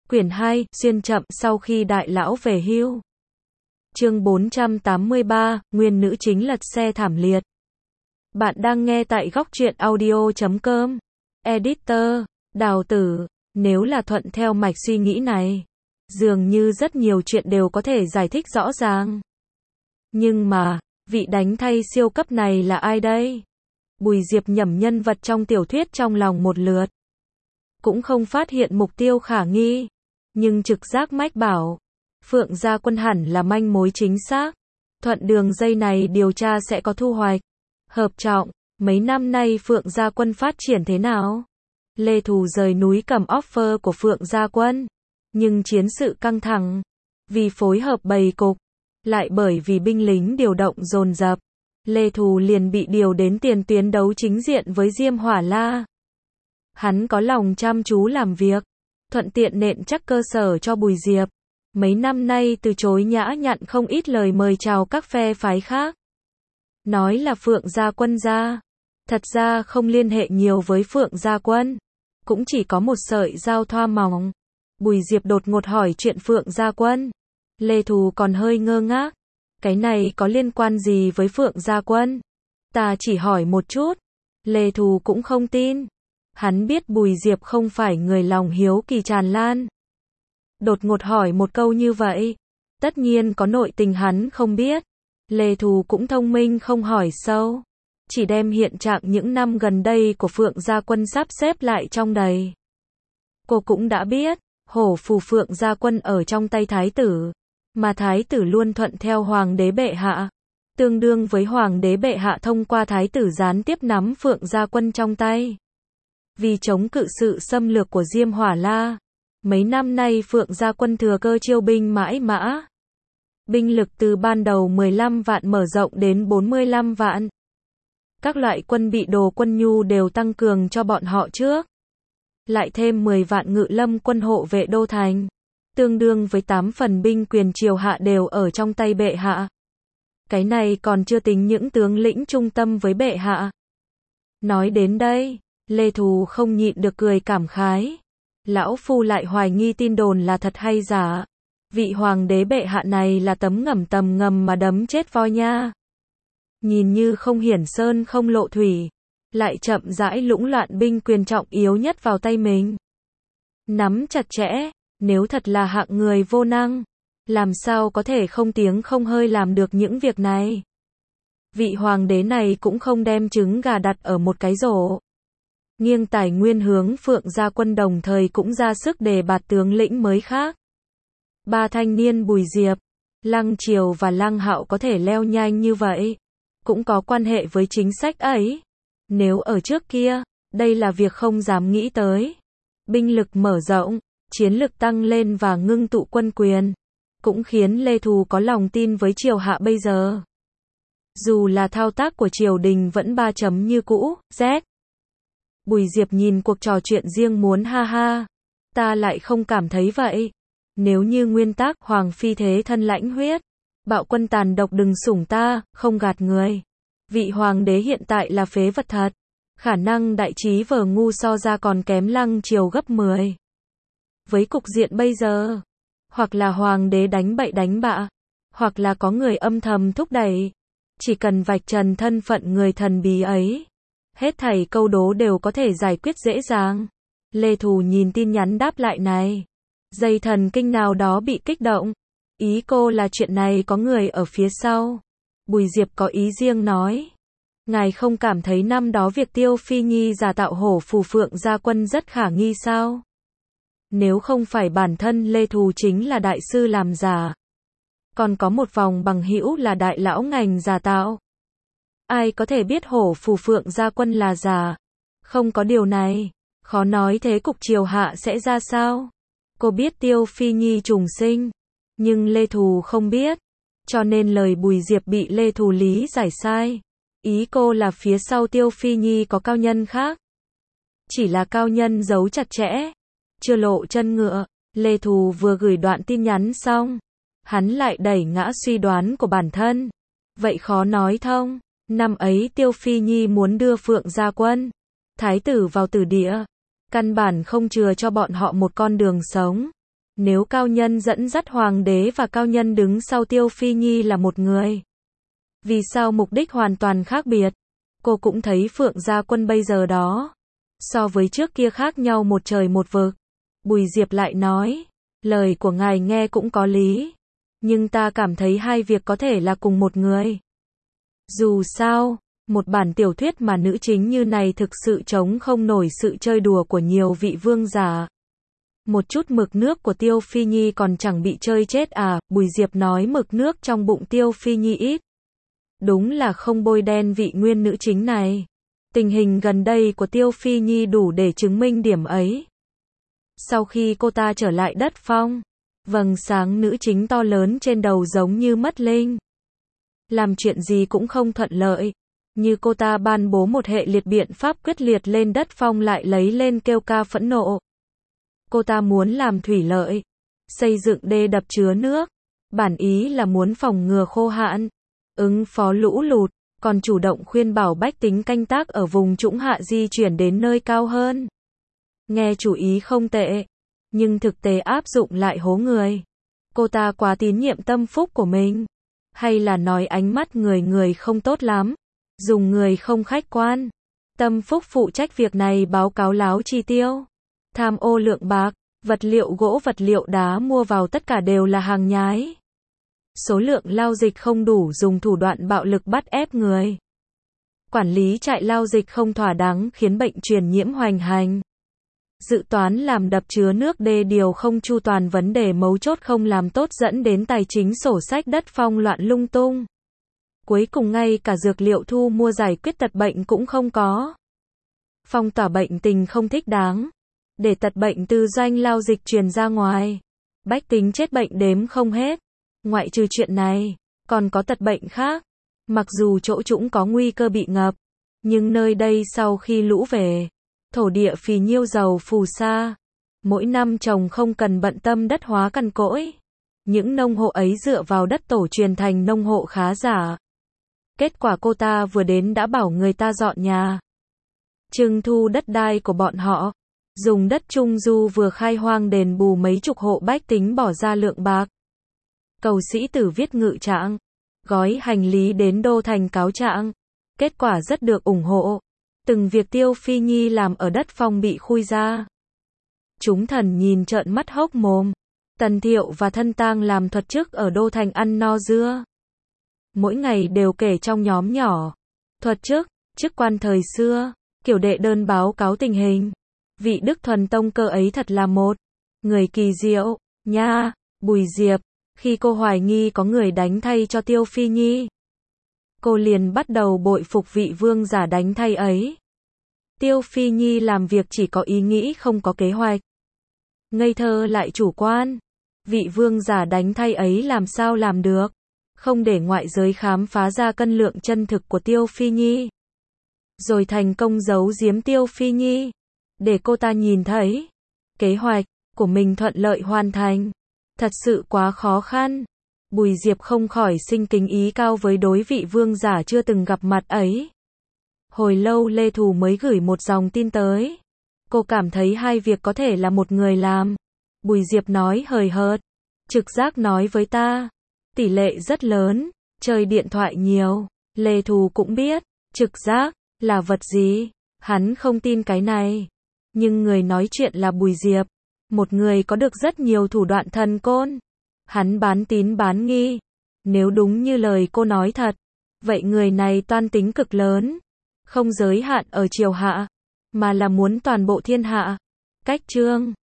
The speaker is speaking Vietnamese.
Quyển 2, xuyên chậm sau khi đại lão về hưu. Chương 483, nguyên nữ chính lật xe thảm liệt. Bạn đang nghe tại góc truyện audio.com. Editor, Đào Tử, nếu là thuận theo mạch suy nghĩ này, dường như rất nhiều chuyện đều có thể giải thích rõ ràng. Nhưng mà, vị đánh thay siêu cấp này là ai đây? Bùi Diệp nhẩm nhân vật trong tiểu thuyết trong lòng một lượt. Cũng không phát hiện mục tiêu khả nghi. Nhưng trực giác mách bảo, Phượng Gia Quân hẳn là manh mối chính xác. Thuận đường dây này điều tra sẽ có thu hoạch. Hợp trọng, mấy năm nay Phượng Gia Quân phát triển thế nào? Lê Thù rời núi cầm offer của Phượng Gia Quân. Nhưng chiến sự căng thẳng. Vì phối hợp bày cục, lại bởi vì binh lính điều động dồn dập, Lê Thù liền bị điều đến tiền tuyến đấu chính diện với Diêm Hỏa La. Hắn có lòng chăm chú làm việc, thuận tiện nện chắc cơ sở cho Bùi Diệp. Mấy năm nay từ chối nhã nhặn không ít lời mời chào các phe phái khác. Nói là Phượng Gia Quân ra. Thật ra không liên hệ nhiều với Phượng Gia Quân. Cũng chỉ có một sợi giao thoa mỏng. Bùi Diệp đột ngột hỏi chuyện Phượng Gia Quân. Lê Thù còn hơi ngơ ngác. Cái này có liên quan gì với Phượng Gia Quân? Ta chỉ hỏi một chút. Lê Thù cũng không tin. Hắn biết Bùi Diệp không phải người lòng hiếu kỳ tràn lan. Đột ngột hỏi một câu như vậy, tất nhiên có nội tình hắn không biết. Lê Thù cũng thông minh không hỏi sâu, chỉ đem hiện trạng những năm gần đây của Phượng Gia Quân sắp xếp lại trong đầy. Cô cũng đã biết, hổ phù Phượng Gia Quân ở trong tay thái tử, mà thái tử luôn thuận theo hoàng đế bệ hạ, tương đương với hoàng đế bệ hạ thông qua thái tử gián tiếp nắm Phượng Gia Quân trong tay. Vì chống cự sự xâm lược của Diêm Hỏa La, mấy năm nay Phượng Gia Quân thừa cơ chiêu binh mãi mã. Binh lực từ ban đầu 15 vạn mở rộng đến 45 vạn. Các loại quân bị đồ quân nhu đều tăng cường cho bọn họ trước. Lại thêm 10 vạn ngự lâm quân hộ vệ đô thành. Tương đương với 8 phần binh quyền triều hạ đều ở trong tay bệ hạ. Cái này còn chưa tính những tướng lĩnh trung tâm với bệ hạ. Nói đến đây, Lê Thù không nhịn được cười cảm khái. Lão phu lại hoài nghi tin đồn là thật hay giả. Vị hoàng đế bệ hạ này là tấm ngầm mà đấm chết voi nha. Nhìn như không hiển sơn không lộ thủy, lại chậm rãi lũng loạn binh quyền trọng yếu nhất vào tay mình. Nắm chặt chẽ, nếu thật là hạng người vô năng, làm sao có thể không tiếng không hơi làm được những việc này. Vị hoàng đế này cũng không đem trứng gà đặt ở một cái rổ. Nghiêng tài nguyên hướng Phượng Gia Quân đồng thời cũng ra sức đề bạt tướng lĩnh mới khác. Ba thanh niên Bùi Diệp, Lăng Triều và Lăng Hạo có thể leo nhanh như vậy, cũng có quan hệ với chính sách ấy. Nếu ở trước kia, đây là việc không dám nghĩ tới. Binh lực mở rộng, chiến lực tăng lên và ngưng tụ quân quyền, cũng khiến Lê Thù có lòng tin với triều hạ bây giờ. Dù là thao tác của triều đình vẫn 3 chấm như cũ, Z. Bùi Diệp nhìn cuộc trò chuyện riêng muốn ha ha. Ta lại không cảm thấy vậy. Nếu như nguyên tắc hoàng phi thế thân lãnh huyết, bạo quân tàn độc đừng sủng ta, không gạt người. Vị hoàng đế hiện tại là phế vật thật. Khả năng đại trí vờ ngu so ra còn kém Lăng Triều gấp 10. Với cục diện bây giờ, hoặc là hoàng đế đánh bậy đánh bạ, hoặc là có người âm thầm thúc đẩy. Chỉ cần vạch trần thân phận người thần bí ấy, hết thảy câu đố đều có thể giải quyết dễ dàng. Lê Thù nhìn tin nhắn đáp lại này. Dây thần kinh nào đó bị kích động. Ý cô là chuyện này có người ở phía sau. Bùi Diệp có ý riêng nói. Ngài không cảm thấy năm đó việc Tiêu Phi Nhi giả tạo hổ phù Phượng Gia Quân rất khả nghi sao? Nếu không phải bản thân Lê Thù chính là đại sư làm giả. Còn có một vòng bằng hữu là đại lão ngành giả tạo. Ai có thể biết hổ phù Phượng Gia Quân là giả? Không có điều này. Khó nói thế cục triều hạ sẽ ra sao? Cô biết Tiêu Phi Nhi trùng sinh, nhưng Lê Thù không biết. Cho nên lời Bùi Diệp bị Lê Thù lý giải sai. Ý cô là phía sau Tiêu Phi Nhi có cao nhân khác. Chỉ là cao nhân giấu chặt chẽ, chưa lộ chân ngựa. Lê Thù vừa gửi đoạn tin nhắn xong, hắn lại đẩy ngã suy đoán của bản thân. Vậy khó nói thông. Năm ấy Tiêu Phi Nhi muốn đưa Phượng Gia Quân, thái tử vào tử địa, căn bản không chừa cho bọn họ một con đường sống. Nếu cao nhân dẫn dắt hoàng đế và cao nhân đứng sau Tiêu Phi Nhi là một người, vì sao mục đích hoàn toàn khác biệt? Cô cũng thấy Phượng Gia Quân bây giờ đó, so với trước kia khác nhau một trời một vực. Bùi Diệp lại nói, lời của ngài nghe cũng có lý, nhưng ta cảm thấy hai việc có thể là cùng một người. Dù sao, một bản tiểu thuyết mà nữ chính như này thực sự chống không nổi sự chơi đùa của nhiều vị vương giả. Một chút mực nước của Tiêu Phi Nhi còn chẳng bị chơi chết à? Bùi Diệp nói mực nước trong bụng Tiêu Phi Nhi ít. Đúng là không bôi đen vị nguyên nữ chính này. Tình hình gần đây của Tiêu Phi Nhi đủ để chứng minh điểm ấy. Sau khi cô ta trở lại đất phong, vầng sáng nữ chính to lớn trên đầu giống như mất linh. Làm chuyện gì cũng không thuận lợi. Như cô ta ban bố một hệ liệt biện pháp quyết liệt lên đất phong lại lấy lên kêu ca phẫn nộ. Cô ta muốn làm thủy lợi, xây dựng đê đập chứa nước. Bản ý là muốn phòng ngừa khô hạn, ứng phó lũ lụt, còn chủ động khuyên bảo bách tính canh tác ở vùng trũng hạ di chuyển đến nơi cao hơn. Nghe chủ ý không tệ, nhưng thực tế áp dụng lại hố người. Cô ta quá tín nhiệm tâm phúc của mình, hay là nói ánh mắt người không tốt lắm, dùng người không khách quan. Tâm phúc phụ trách việc này báo cáo láo chi tiêu, tham ô lượng bạc, vật liệu gỗ vật liệu đá mua vào tất cả đều là hàng nhái. Số lượng lao dịch không đủ dùng thủ đoạn bạo lực bắt ép người. Quản lý trại lao dịch không thỏa đáng khiến bệnh truyền nhiễm hoành hành. Dự toán làm đập chứa nước đê điều không chu toàn vấn đề mấu chốt không làm tốt dẫn đến tài chính sổ sách đất phong loạn lung tung. Cuối cùng ngay cả dược liệu thu mua giải quyết tật bệnh cũng không có. Phong tỏa bệnh tình không thích đáng. Để tật bệnh từ doanh lao dịch truyền ra ngoài. Bách tính chết bệnh đếm không hết. Ngoại trừ chuyện này, còn có tật bệnh khác. Mặc dù chỗ trũng có nguy cơ bị ngập, nhưng nơi đây sau khi lũ về, thổ địa phì nhiêu giàu phù sa. Mỗi năm trồng không cần bận tâm đất hóa cằn cỗi. Những nông hộ ấy dựa vào đất tổ truyền thành nông hộ khá giả. Kết quả cô ta vừa đến đã bảo người ta dọn nhà, trưng thu đất đai của bọn họ. Dùng đất trung du vừa khai hoang đền bù mấy chục hộ bách tính bỏ ra lượng bạc. Cầu sĩ tử viết ngự trạng, gói hành lý đến đô thành cáo trạng. Kết quả rất được ủng hộ. Từng việc Tiêu Phi Nhi làm ở đất phong bị khui ra. Chúng thần nhìn trợn mắt hốc mồm. Tần Thiệu và Thân Tang làm thuật chức ở đô thành ăn no dưa. Mỗi ngày đều kể trong nhóm nhỏ. Thuật chức, chức quan thời xưa, kiểu đệ đơn báo cáo tình hình. Vị Đức Thuần Tông cơ ấy thật là một người kỳ diệu, nha. Bùi Diệp, khi cô hoài nghi có người đánh thay cho Tiêu Phi Nhi, cô liền bắt đầu bội phục vị vương giả đánh thay ấy. Tiêu Phi Nhi làm việc chỉ có ý nghĩ không có kế hoạch. Ngây thơ lại chủ quan. Vị vương giả đánh thay ấy làm sao làm được? Không để ngoại giới khám phá ra cân lượng chân thực của Tiêu Phi Nhi. Rồi thành công giấu giếm Tiêu Phi Nhi. Để cô ta nhìn thấy. Kế hoạch của mình thuận lợi hoàn thành. Thật sự quá khó khăn. Bùi Diệp không khỏi sinh kính ý cao với đối vị vương giả chưa từng gặp mặt ấy. Hồi lâu Lê Thù mới gửi một dòng tin tới. Cô cảm thấy hai việc có thể là một người làm. Bùi Diệp nói hời hợt. Trực giác nói với ta. Tỷ lệ rất lớn. Chơi điện thoại nhiều. Lê Thù cũng biết. Trực giác là vật gì. Hắn không tin cái này. Nhưng người nói chuyện là Bùi Diệp. Một người có được rất nhiều thủ đoạn thần côn. Hắn bán tín bán nghi. Nếu đúng như lời cô nói thật, vậy người này toan tính cực lớn. Không giới hạn ở triều hạ, mà là muốn toàn bộ thiên hạ. Cách chương